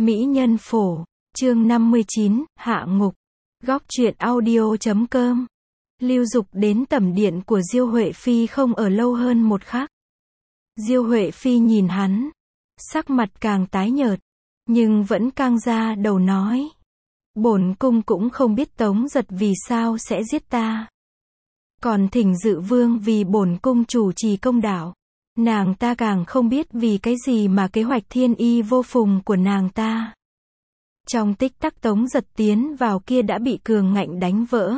Mỹ nhân phổ, chương 59, hạ ngục. Góc truyện audio.com. Lưu Dục đến tẩm điện của Diêu Huệ Phi không ở lâu hơn một khắc. Diêu Huệ Phi nhìn hắn, sắc mặt càng tái nhợt, nhưng vẫn căng ra đầu nói. Bổn cung cũng không biết Tống Giật vì sao sẽ giết ta. Còn Thỉnh Dự Vương vì bổn cung chủ trì công đạo. Nàng ta càng không biết vì cái gì mà kế hoạch thiên y vô phùng của nàng ta. Trong tích tắc Tống Giật tiến vào kia đã bị cường ngạnh đánh vỡ.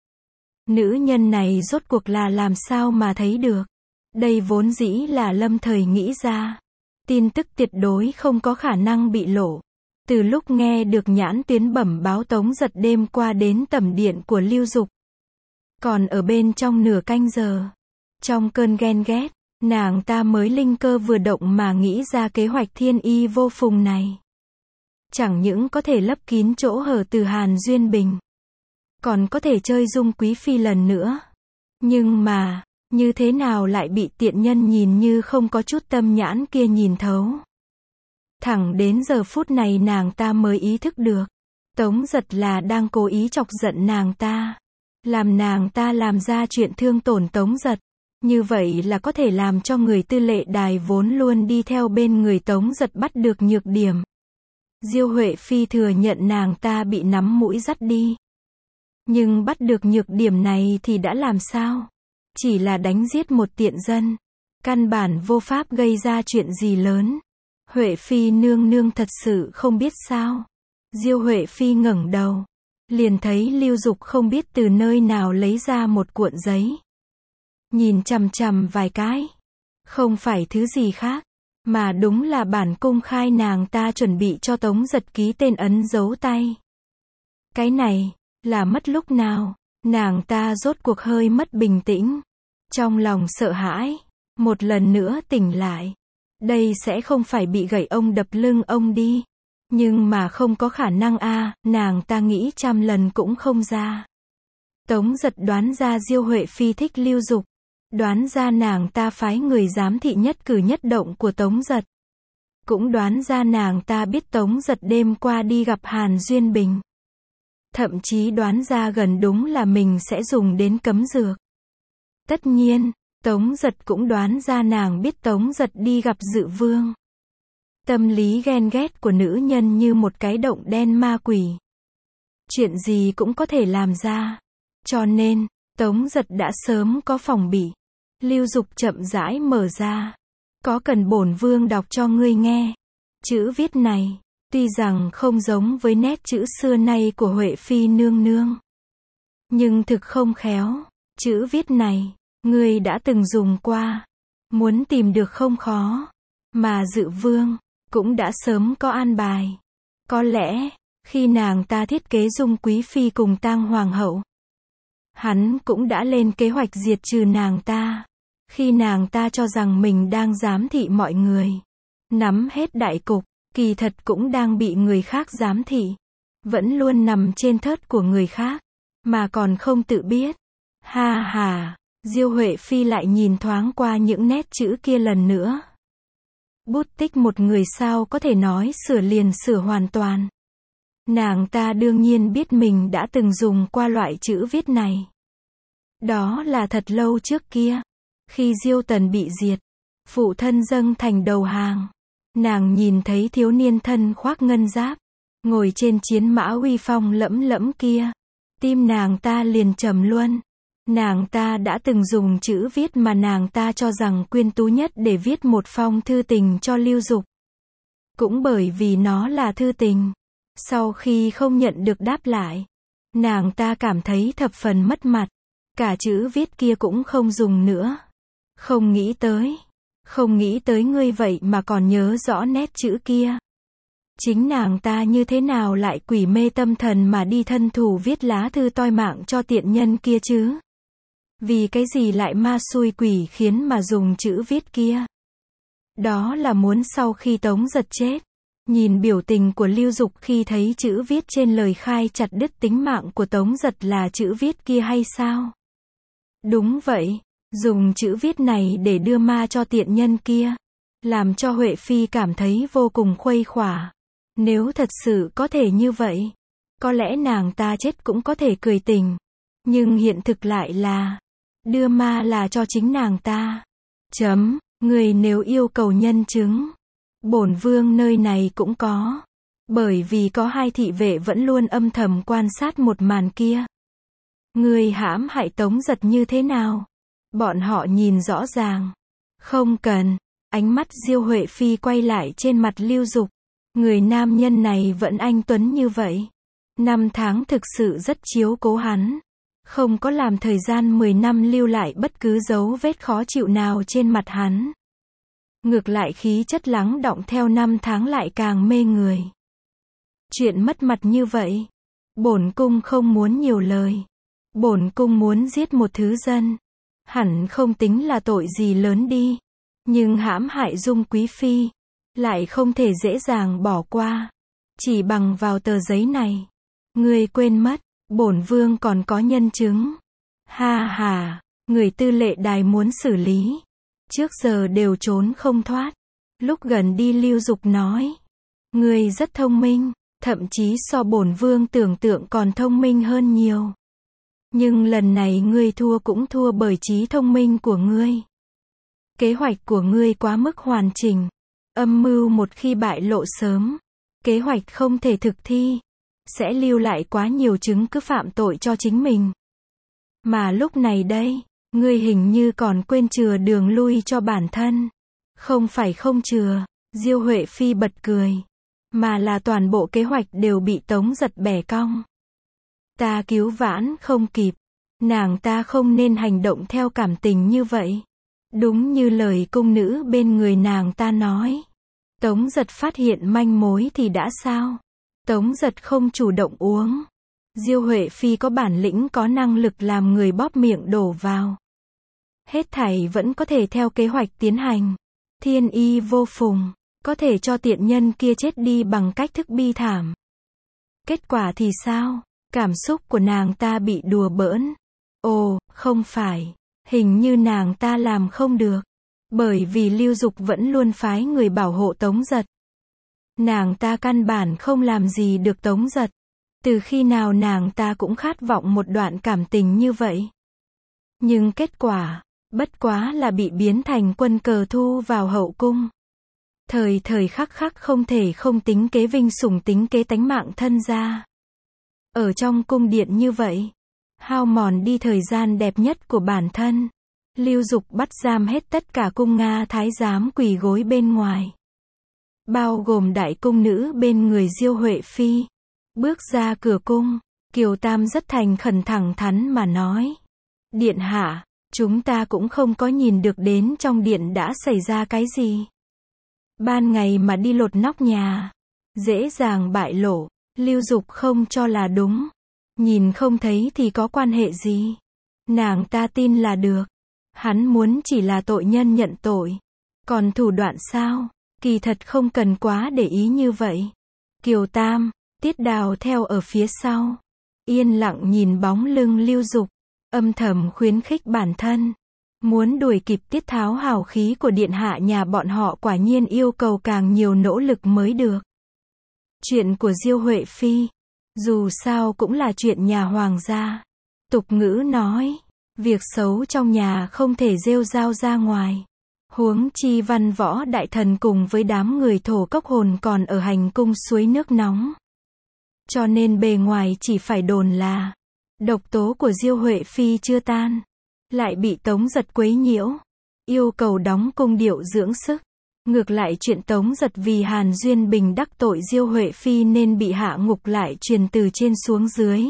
Nữ nhân này rốt cuộc là làm sao mà thấy được. Đây vốn dĩ là lâm thời nghĩ ra. Tin tức tuyệt đối không có khả năng bị lộ. Từ lúc nghe được Nhãn Tuyến bẩm báo Tống Giật đêm qua đến tẩm điện của Lưu Dục. Còn ở bên trong nửa canh giờ. Trong cơn ghen ghét, nàng ta mới linh cơ vừa động mà nghĩ ra kế hoạch thiên y vô phùng này. Chẳng những có thể lấp kín chỗ hở từ Hàn Duyên Bình, còn có thể chơi dung quý phi lần nữa. Nhưng mà, như thế nào lại bị tiện nhân nhìn như không có chút tâm nhãn kia nhìn thấu. Thẳng đến giờ phút này nàng ta mới ý thức được. Tống Giật là đang cố ý chọc giận nàng ta. Làm nàng ta làm ra chuyện thương tổn Tống Giật. Như vậy là có thể làm cho người tư lệ đài vốn luôn đi theo bên người Tống Giật bắt được nhược điểm. Diêu Huệ Phi thừa nhận nàng ta bị nắm mũi dắt đi. Nhưng bắt được nhược điểm này thì đã làm sao? Chỉ là đánh giết một tiện dân. Căn bản vô pháp gây ra chuyện gì lớn. Huệ Phi nương nương thật sự không biết sao. Diêu Huệ Phi ngẩng đầu. Liền thấy Lưu Dục không biết từ nơi nào lấy ra một cuộn giấy. Nhìn chằm chằm vài cái. Không phải thứ gì khác. Mà đúng là bản công khai nàng ta chuẩn bị cho Tống Giật ký tên ấn dấu tay. Cái này, là mất lúc nào, nàng ta rốt cuộc hơi mất bình tĩnh. Trong lòng sợ hãi, một lần nữa tỉnh lại. Đây sẽ không phải bị gậy ông đập lưng ông đi. Nhưng mà không có khả năng nàng ta nghĩ trăm lần cũng không ra. Tống Giật đoán ra Diêu Huệ Phi thích Lưu Dục. Đoán ra nàng ta phái người giám thị nhất cử nhất động của Tống Giật. Cũng đoán ra nàng ta biết Tống Giật đêm qua đi gặp Hàn Duyên Bình. Thậm chí đoán ra gần đúng là mình sẽ dùng đến cấm dược. Tất nhiên, Tống Giật cũng đoán ra nàng biết Tống Giật đi gặp Dự Vương. Tâm lý ghen ghét của nữ nhân như một cái động đen ma quỷ. Chuyện gì cũng có thể làm ra. Cho nên, Tống Giật đã sớm có phòng bị. Lưu Dục chậm rãi mở ra. Có cần bổn vương đọc cho ngươi nghe. Chữ viết này, tuy rằng không giống với nét chữ xưa nay của Huệ Phi nương nương. Nhưng thực không khéo. Chữ viết này, ngươi đã từng dùng qua. Muốn tìm được không khó. Mà Dự Vương, cũng đã sớm có an bài. Có lẽ, khi nàng ta thiết kế dung quý phi cùng tang hoàng hậu. Hắn cũng đã lên kế hoạch diệt trừ nàng ta. Khi nàng ta cho rằng mình đang giám thị mọi người. Nắm hết đại cục, kỳ thật cũng đang bị người khác giám thị. Vẫn luôn nằm trên thớt của người khác. Mà còn không tự biết. Ha ha, Diêu Huệ Phi lại nhìn thoáng qua những nét chữ kia lần nữa. Bút tích một người sao có thể nói sửa liền sửa hoàn toàn. Nàng ta đương nhiên biết mình đã từng dùng qua loại chữ viết này. Đó là thật lâu trước kia. Khi Diêu Tần bị diệt, phụ thân dâng thành đầu hàng. Nàng nhìn thấy thiếu niên thân khoác ngân giáp, ngồi trên chiến mã uy phong lẫm lẫm kia. Tim nàng ta liền trầm luân. Nàng ta đã từng dùng chữ viết mà nàng ta cho rằng quyến tú nhất để viết một phong thư tình cho Lưu Dục. Cũng bởi vì nó là thư tình. Sau khi không nhận được đáp lại, nàng ta cảm thấy thập phần mất mặt. Cả chữ viết kia cũng không dùng nữa. Không nghĩ tới ngươi vậy mà còn nhớ rõ nét chữ kia. Chính nàng ta như thế nào lại quỷ mê tâm thần mà đi thân thủ viết lá thư toi mạng cho tiện nhân kia chứ? Vì cái gì lại ma xui quỷ khiến mà dùng chữ viết kia? Đó là muốn sau khi Tống Giật chết, nhìn biểu tình của Lưu Dục khi thấy chữ viết trên lời khai chặt đứt tính mạng của Tống Giật là chữ viết kia hay sao? Đúng vậy, dùng chữ viết này để đưa ma cho tiện nhân kia. Làm cho Huệ Phi cảm thấy vô cùng khuây khỏa. Nếu thật sự có thể như vậy, có lẽ nàng ta chết cũng có thể cười tình. Nhưng hiện thực lại là, đưa ma là cho chính nàng ta. Người nếu yêu cầu nhân chứng, bổn vương nơi này cũng có. Bởi vì có hai thị vệ vẫn luôn âm thầm quan sát một màn kia. Người hãm hại Tống Giật như thế nào? Bọn họ nhìn rõ ràng. Không cần. Ánh mắt Diêu Huệ Phi quay lại trên mặt Lưu Dục. Người nam nhân này vẫn anh tuấn như vậy. 5 tháng thực sự rất chiếu cố hắn. Không có làm thời gian 10 năm lưu lại bất cứ dấu vết khó chịu nào trên mặt hắn. Ngược lại khí chất lắng đọng theo 5 tháng lại càng mê người. Chuyện mất mặt như vậy, bổn cung không muốn nhiều lời. Bổn cung muốn giết một thứ dân, hẳn không tính là tội gì lớn đi. Nhưng hãm hại Dung Quý Phi, lại không thể dễ dàng bỏ qua. Chỉ bằng vào tờ giấy này, ngươi quên mất, bổn vương còn có nhân chứng. Ha ha, người tư lệ đài muốn xử lý, trước giờ đều trốn không thoát. Lúc gần đi Lưu Dục nói, ngươi rất thông minh, thậm chí so bổn vương tưởng tượng còn thông minh hơn nhiều. Nhưng lần này ngươi thua cũng thua bởi trí thông minh của ngươi. Kế hoạch của ngươi quá mức hoàn chỉnh. Âm mưu một khi bại lộ sớm, kế hoạch không thể thực thi, sẽ lưu lại quá nhiều chứng cứ phạm tội cho chính mình. Mà lúc này đây, ngươi hình như còn quên chừa đường lui cho bản thân. Không phải không chừa, Diêu Huệ Phi bật cười, mà là toàn bộ kế hoạch đều bị Tống Giật bẻ cong. Ta cứu vãn không kịp, nàng ta không nên hành động theo cảm tình như vậy. Đúng như lời cung nữ bên người nàng ta nói. Tống Giật phát hiện manh mối thì đã sao? Tống Giật không chủ động uống. Diêu Huệ Phi có bản lĩnh có năng lực làm người bóp miệng đổ vào. Hết thảy vẫn có thể theo kế hoạch tiến hành. Thiên y vô phùng, có thể cho tiện nhân kia chết đi bằng cách thức bi thảm. Kết quả thì sao? Cảm xúc của nàng ta bị đùa bỡn. Ồ, không phải. Hình như nàng ta làm không được. Bởi vì Lưu Dục vẫn luôn phái người bảo hộ Tống Giật. Nàng ta căn bản không làm gì được Tống Giật. Từ khi nào nàng ta cũng khát vọng một đoạn cảm tình như vậy. Nhưng kết quả, bất quá là bị biến thành quân cờ thu vào hậu cung. Thời khắc khắc không thể không tính kế vinh sủng tính kế tánh mạng thân gia. Ở trong cung điện như vậy, hao mòn đi thời gian đẹp nhất của bản thân. Lưu Dục bắt giam hết tất cả cung Nga thái giám quỳ gối bên ngoài. Bao gồm đại cung nữ bên người Diêu Huệ Phi. Bước ra cửa cung, Kiều Tam rất thành khẩn thẳng thắn mà nói. Điện hạ, chúng ta cũng không có nhìn được đến trong điện đã xảy ra cái gì. Ban ngày mà đi lột nóc nhà, dễ dàng bại lộ. Lưu Dục không cho là đúng. Nhìn không thấy thì có quan hệ gì. Nàng ta tin là được. Hắn muốn chỉ là tội nhân nhận tội. Còn thủ đoạn sao? Kỳ thật không cần quá để ý như vậy. Kiều Tam, Tiết Đào theo ở phía sau. Yên lặng nhìn bóng lưng Lưu Dục. Âm thầm khuyến khích bản thân. Muốn đuổi kịp tiết tháo hào khí của điện hạ nhà bọn họ quả nhiên yêu cầu càng nhiều nỗ lực mới được. Chuyện của Diêu Huệ Phi, dù sao cũng là chuyện nhà hoàng gia. Tục ngữ nói, việc xấu trong nhà không thể rêu rao ra ngoài. Huống chi văn võ đại thần cùng với đám người thổ cốc hồn còn ở hành cung suối nước nóng. Cho nên bề ngoài chỉ phải đồn là độc tố của Diêu Huệ Phi chưa tan, lại bị Tống Giật quấy nhiễu, yêu cầu đóng cung điệu dưỡng sức. Ngược lại chuyện Tống Giật vì Hàn Duyên Bình đắc tội Diêu Huệ Phi nên bị hạ ngục lại truyền từ trên xuống dưới.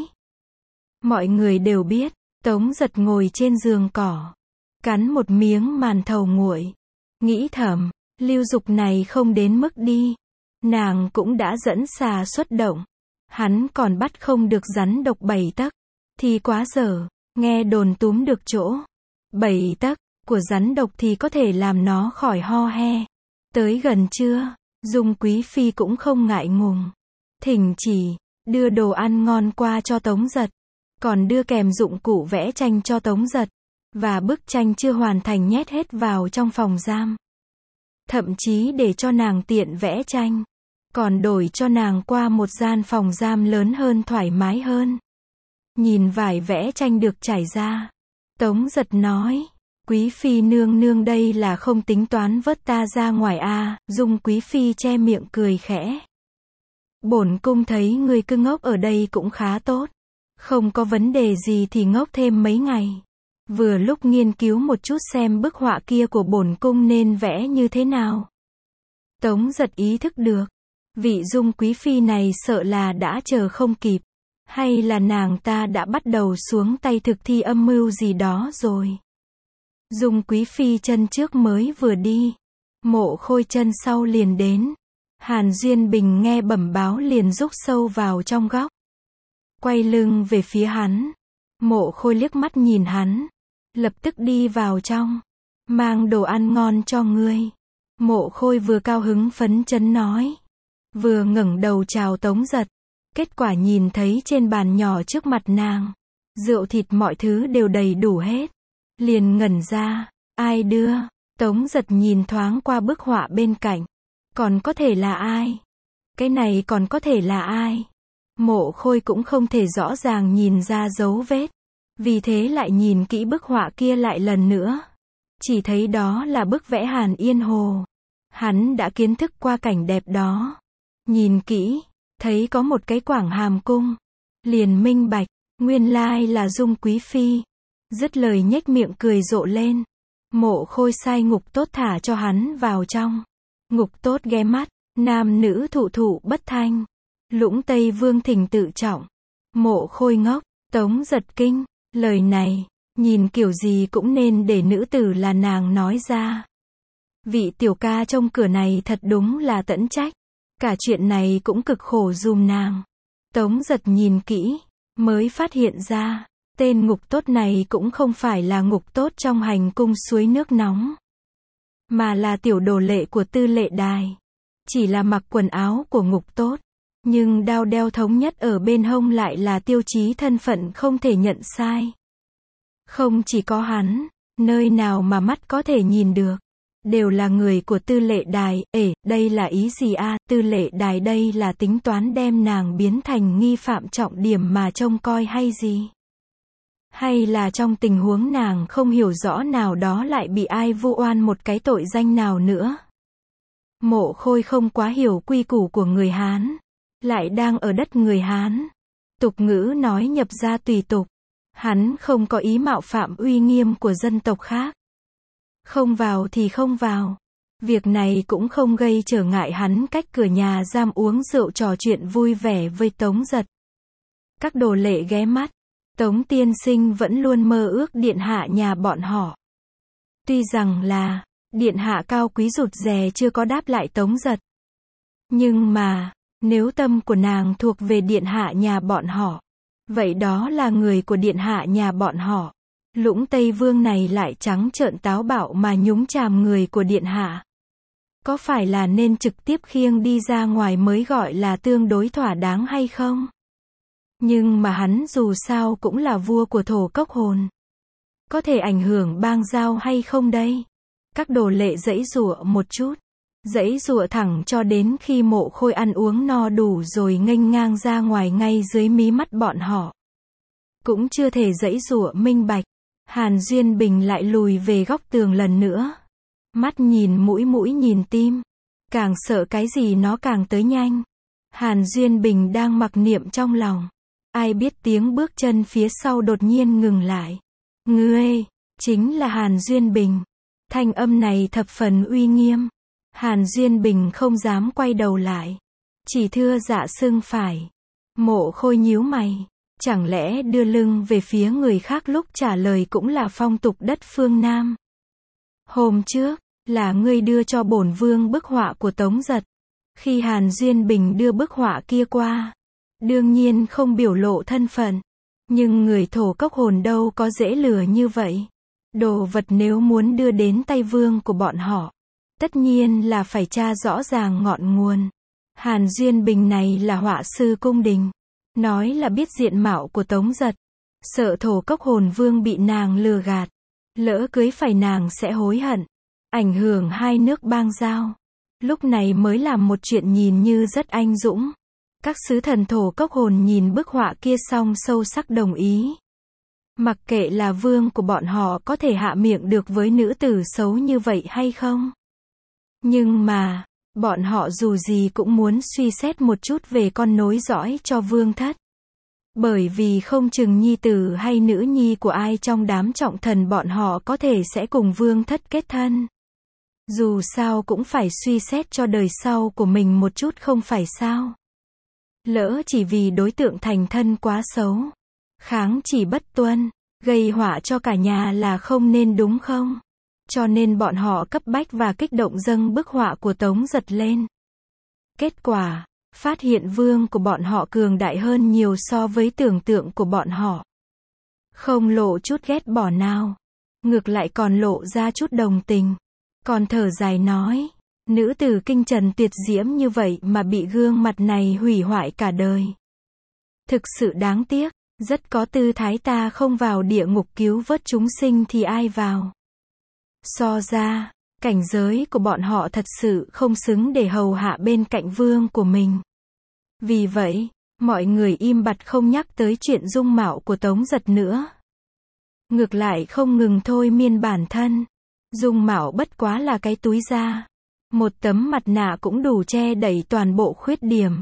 Mọi người đều biết, Tống Giật ngồi trên giường cỏ, cắn một miếng màn thầu nguội, nghĩ thầm, Lưu Dục này không đến mức đi. Nàng cũng đã dẫn xà xuất động, hắn còn bắt không được rắn độc 7 tấc, thì quá dở. Nghe đồn túm được chỗ 7 tấc của rắn độc thì có thể làm nó khỏi ho he. Tới gần trưa, Dung Quý Phi cũng không ngại ngùng, thỉnh chỉ, đưa đồ ăn ngon qua cho Tống Giật, còn đưa kèm dụng cụ vẽ tranh cho Tống Giật, và bức tranh chưa hoàn thành nhét hết vào trong phòng giam. Thậm chí để cho nàng tiện vẽ tranh. còn đổi cho nàng qua một gian phòng giam lớn hơn thoải mái hơn. Nhìn vải vẽ tranh được trải ra, Tống Giật nói, quý phi nương nương đây là không tính toán vớt ta ra ngoài a. Dung quý phi che miệng cười khẽ. Bổn cung thấy ngươi cứ ngốc ở đây cũng khá tốt. Không có vấn đề gì thì ngốc thêm mấy ngày. Vừa lúc nghiên cứu một chút xem bức họa kia của bổn cung nên vẽ như thế nào. Tống Giật ý thức được, vị Dung quý phi này sợ là đã chờ không kịp. Hay là nàng ta đã bắt đầu xuống tay thực thi âm mưu gì đó rồi. Dung quý phi chân trước mới vừa đi, Mộ Khôi chân sau liền đến. Hàn Duyên Bình nghe bẩm báo liền rúc sâu vào trong góc. Quay lưng về phía hắn. Mộ Khôi liếc mắt nhìn hắn, lập tức đi vào trong. Mang đồ ăn ngon cho ngươi. Mộ Khôi vừa cao hứng phấn chấn nói. Vừa ngẩng đầu chào Tống Giật. Kết quả nhìn thấy trên bàn nhỏ trước mặt nàng, rượu thịt mọi thứ đều đầy đủ hết. Liền ngẩn ra, ai đưa? Tống Giật nhìn thoáng qua bức họa bên cạnh. Còn có thể là ai? Cái này còn có thể là ai? Mộ Khôi cũng không thể rõ ràng nhìn ra dấu vết. Vì thế lại nhìn kỹ bức họa kia lại lần nữa. Chỉ thấy đó là bức vẽ Hàn Yên Hồ. Hắn đã kiến thức qua cảnh đẹp đó. Nhìn kỹ, thấy có một cái quảng hàm cung. Liền minh bạch, nguyên lai là Dung quý phi. Dứt lời nhếch miệng cười rộ lên. Mộ Khôi sai Ngục Tốt thả cho hắn vào trong. Ngục Tốt ghé mắt, nam nữ thụ thụ bất thanh. Lũng Tây Vương thỉnh tự trọng. Mộ Khôi ngốc, Tống Giật kinh. Lời này, nhìn kiểu gì cũng nên để nữ tử là nàng nói ra. Vị tiểu ca trong cửa này thật đúng là tẫn trách. Cả chuyện này cũng cực khổ dùm nàng. Tống Giật nhìn kỹ, mới phát hiện ra, tên Ngục Tốt này cũng không phải là Ngục Tốt trong hành cung suối nước nóng, mà là tiểu đồ lệ của Tư Lệ Đài. Chỉ là mặc quần áo của Ngục Tốt, nhưng đao đeo thống nhất ở bên hông lại là tiêu chí thân phận không thể nhận sai. Không chỉ có hắn, nơi nào mà mắt có thể nhìn được, đều là người của Tư Lệ Đài. Đây là ý gì a? Tư Lệ Đài đây là tính toán đem nàng biến thành nghi phạm trọng điểm mà trông coi hay gì? Hay là trong tình huống nàng không hiểu rõ nào đó lại bị ai vu oan một cái tội danh nào nữa? Mộ Khôi không quá hiểu quy củ của người Hán, lại đang ở đất người Hán. Tục ngữ nói nhập gia tùy tục. Hắn không có ý mạo phạm uy nghiêm của dân tộc khác. Không vào thì không vào. Việc này cũng không gây trở ngại hắn cách cửa nhà giam uống rượu trò chuyện vui vẻ với Tống Giật. Các đồ lệ ghé mắt. Tống tiên sinh vẫn luôn mơ ước điện hạ nhà bọn họ. Tuy rằng là, điện hạ cao quý rụt rè chưa có đáp lại Tống Giật. Nhưng mà, nếu tâm của nàng thuộc về điện hạ nhà bọn họ, vậy đó là người của điện hạ nhà bọn họ. Lũng Tây Vương này lại trắng trợn táo bạo mà nhúng chàm người của điện hạ. Có phải là nên trực tiếp khiêng đi ra ngoài mới gọi là tương đối thỏa đáng hay không? Nhưng mà hắn dù sao cũng là vua của Thổ Cốc Hồn. Có thể ảnh hưởng bang giao hay không đây? Các đồ lệ giãy giụa một chút. Giãy giụa thẳng cho đến khi Mộ Khôi ăn uống no đủ rồi nghênh ngang ra ngoài ngay dưới mí mắt bọn họ. Cũng chưa thể giãy giụa minh bạch. Hàn Duyên Bình lại lùi về góc tường lần nữa. Mắt nhìn mũi nhìn tim. Càng sợ cái gì nó càng tới nhanh. Hàn Duyên Bình đang mặc niệm trong lòng. Ai biết tiếng bước chân phía sau đột nhiên ngừng lại. Ngươi, chính là Hàn Duyên Bình. Thanh âm này thập phần uy nghiêm. Hàn Duyên Bình không dám quay đầu lại. Chỉ thưa dạ xưng phải. Mộ Khôi nhíu mày. Chẳng lẽ đưa lưng về phía người khác lúc trả lời cũng là phong tục đất phương Nam? Hôm trước, là ngươi đưa cho bổn vương bức họa của Tống Giật. Khi Hàn Duyên Bình đưa bức họa kia qua, đương nhiên không biểu lộ thân phận. Nhưng người Thổ Cốc Hồn đâu có dễ lừa như vậy. Đồ vật nếu muốn đưa đến tay vương của bọn họ, tất nhiên là phải tra rõ ràng ngọn nguồn. Hàn Duyên Bình này là họa sư cung đình. Nói là biết diện mạo của Tống Giật. Sợ Thổ Cốc Hồn Vương bị nàng lừa gạt. Lỡ cưới phải nàng sẽ hối hận. Ảnh hưởng hai nước bang giao. Lúc này mới làm một chuyện nhìn như rất anh dũng. Các sứ thần thổ cốc hồn nhìn bức họa kia xong sâu sắc đồng ý. Mặc kệ là vương của bọn họ có thể hạ miệng được với nữ tử xấu như vậy hay không. Nhưng mà, bọn họ dù gì cũng muốn suy xét một chút về con nối dõi cho vương thất. Bởi vì không chừng nhi tử hay nữ nhi của ai trong đám trọng thần bọn họ có thể sẽ cùng vương thất kết thân. Dù sao cũng phải suy xét cho đời sau của mình một chút không phải sao. Lỡ chỉ vì đối tượng thành thân quá xấu, kháng chỉ bất tuân, gây họa cho cả nhà là không nên đúng không? Cho nên bọn họ cấp bách và kích động dâng bức họa của Tống Giật lên. Kết quả, phát hiện vương của bọn họ cường đại hơn nhiều so với tưởng tượng của bọn họ. Không lộ chút ghét bỏ nào. Ngược lại còn lộ ra chút đồng tình. Còn thở dài nói, nữ tử kinh trần tuyệt diễm như vậy mà bị gương mặt này hủy hoại cả đời. Thực sự đáng tiếc, rất có tư thái ta không vào địa ngục cứu vớt chúng sinh thì ai vào. So ra, cảnh giới của bọn họ thật sự không xứng để hầu hạ bên cạnh vương của mình. Vì vậy, mọi người im bặt không nhắc tới chuyện dung mạo của Tống Giật nữa. Ngược lại không ngừng thôi miên bản thân. Dung mạo bất quá là cái túi da. Một tấm mặt nạ cũng đủ che đậy toàn bộ khuyết điểm.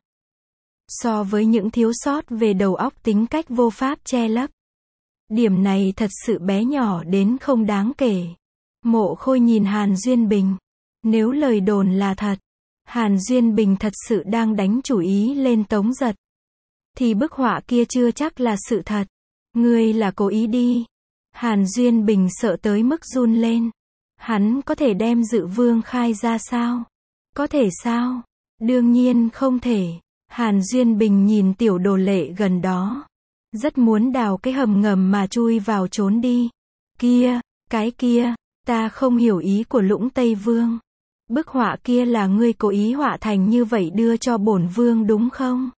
So với những thiếu sót về đầu óc tính cách vô pháp che lấp. Điểm này thật sự bé nhỏ đến không đáng kể. Mộ Khôi nhìn Hàn Duyên Bình. Nếu lời đồn là thật, Hàn Duyên Bình thật sự đang đánh chủ ý lên Tống Giật. Thì bức họa kia chưa chắc là sự thật. Ngươi là cố ý đi. Hàn Duyên Bình sợ tới mức run lên. Hắn có thể đem Dự Vương khai ra sao? Có thể sao? Đương nhiên không thể. Hàn Duyên Bình nhìn Tiểu Đồ Lệ gần đó. Rất muốn đào cái hầm ngầm mà chui vào trốn đi. Cái kia, ta không hiểu ý của Lũng Tây Vương. Bức họa kia là ngươi cố ý họa thành như vậy đưa cho bổn vương đúng không?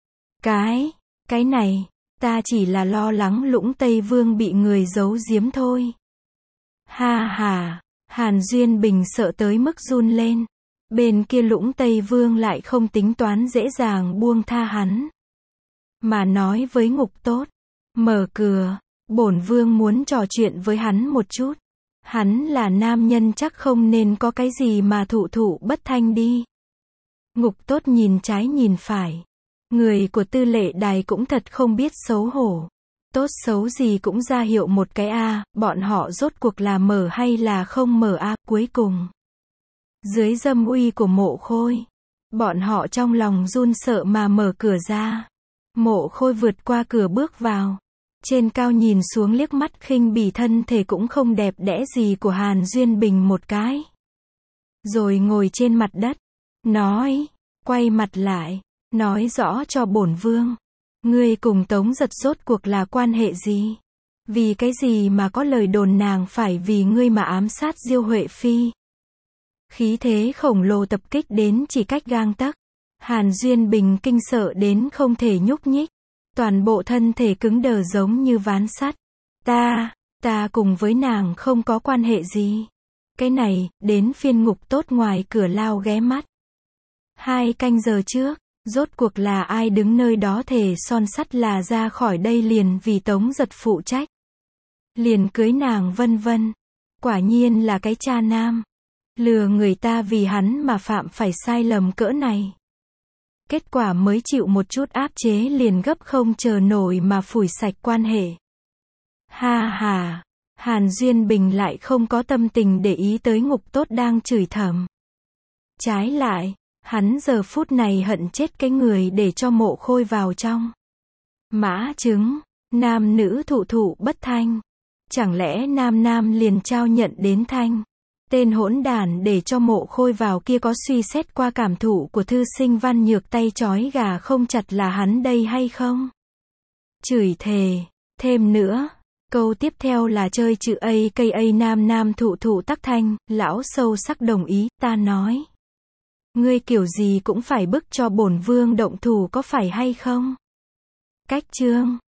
Cái này, ta chỉ là lo lắng Lũng Tây Vương bị người giấu giếm thôi. Ha ha, Hàn Duyên Bình sợ tới mức run lên. Bên kia Lũng Tây Vương lại không tính toán dễ dàng buông tha hắn. Mà nói với Ngục Tốt, mở cửa, bổn vương muốn trò chuyện với hắn một chút. Hắn là nam nhân chắc không nên có cái gì mà thụ bất thanh đi. Ngục Tốt nhìn trái nhìn phải. Người của Tư Lệ Đài cũng thật không biết xấu hổ. Tốt xấu gì cũng ra hiệu một cái a, bọn họ rốt cuộc là mở hay là không mở a, cuối cùng. Dưới dâm uy của Mộ Khôi, bọn họ trong lòng run sợ mà mở cửa ra. Mộ Khôi vượt qua cửa bước vào. Trên cao nhìn xuống liếc mắt khinh bỉ thân thể cũng không đẹp đẽ gì của Hàn Duyên Bình một cái. Rồi ngồi trên mặt đất. Quay mặt lại. Nói rõ cho bổn vương. Ngươi cùng Tống Giật rốt cuộc là quan hệ gì? Vì cái gì mà có lời đồn nàng phải vì ngươi mà ám sát Diêu Huệ Phi? Khí thế khổng lồ tập kích đến chỉ cách gang tấc. Hàn Duyên Bình kinh sợ đến không thể nhúc nhích. Toàn bộ thân thể cứng đờ giống như ván sắt. Ta cùng với nàng không có quan hệ gì. Cái này, đến phiên Ngục Tốt ngoài cửa lao ghé mắt. 2 canh giờ trước, rốt cuộc là ai đứng nơi đó thề son sắt là ra khỏi đây liền vì Tống Giật phụ trách. Liền cưới nàng vân vân. Quả nhiên là cái cha nam. Lừa người ta vì hắn mà phạm phải sai lầm cỡ này. Kết quả mới chịu một chút áp chế liền gấp không chờ nổi mà phủi sạch quan hệ. Ha ha, Hàn Duyên Bình lại không có tâm tình để ý tới Ngục Tốt đang chửi thầm. Trái lại, hắn giờ phút này hận chết cái người để cho Mộ Khôi vào trong. Mã chứng, nam nữ thụ bất thanh. Chẳng lẽ nam liền trao nhận đến thanh. Tên hỗn đản để cho Mộ Khôi vào kia có suy xét qua cảm thụ của thư sinh Văn Nhược tay trói gà không chặt là hắn đây hay không? Chửi thề, thêm nữa. Câu tiếp theo là chơi chữ AKA nam thụ tắc thanh, lão sâu sắc đồng ý, ta nói. Ngươi kiểu gì cũng phải bức cho bổn vương động thủ có phải hay không? Cách chương